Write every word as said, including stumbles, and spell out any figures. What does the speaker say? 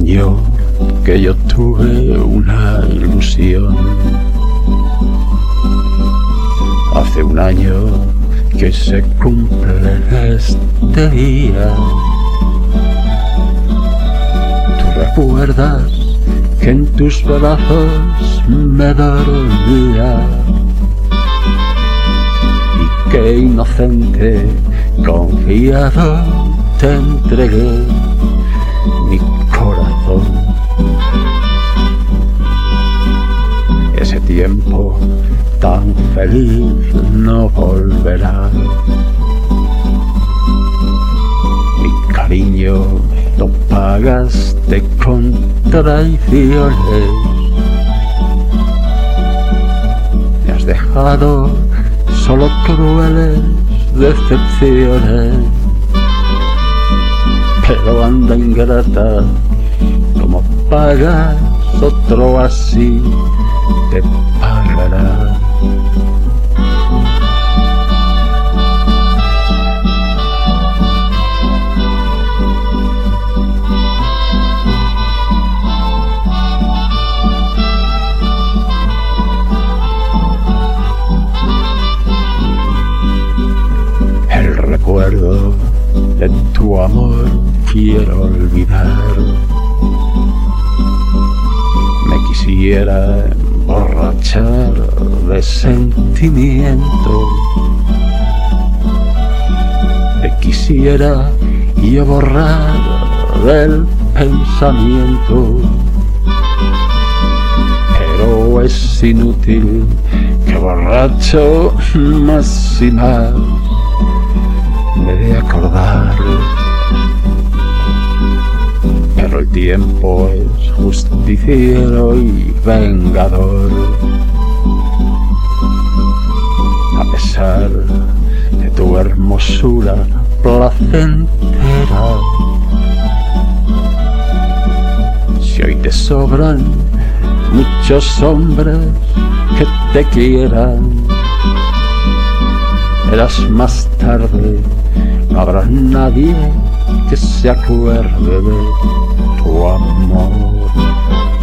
año que yo tuve una ilusión. Hace un año que se cumple este día. Tú recuerdas que en tus brazos me dormía y que inocente, confiado, te entregué mi corazón. Ese tiempo tan feliz no volverá. Mi cariño lo pagaste con traiciones. Me has dejado solo crueles decepciones. Pero anda ingrata, como pagas otro así te pagará. El recuerdo de tu amor quiero olvidar. Me quisiera emborrachar de sentimiento. Te quisiera yo borrar del pensamiento. Pero es inútil, que borracho más y más me de acordar. Pero el tiempo es justiciero y vengador. A pesar de tu hermosura placentera, si hoy te sobran muchos hombres que te quieran, verás más tarde no habrá nadie que se acuerde de tu amor.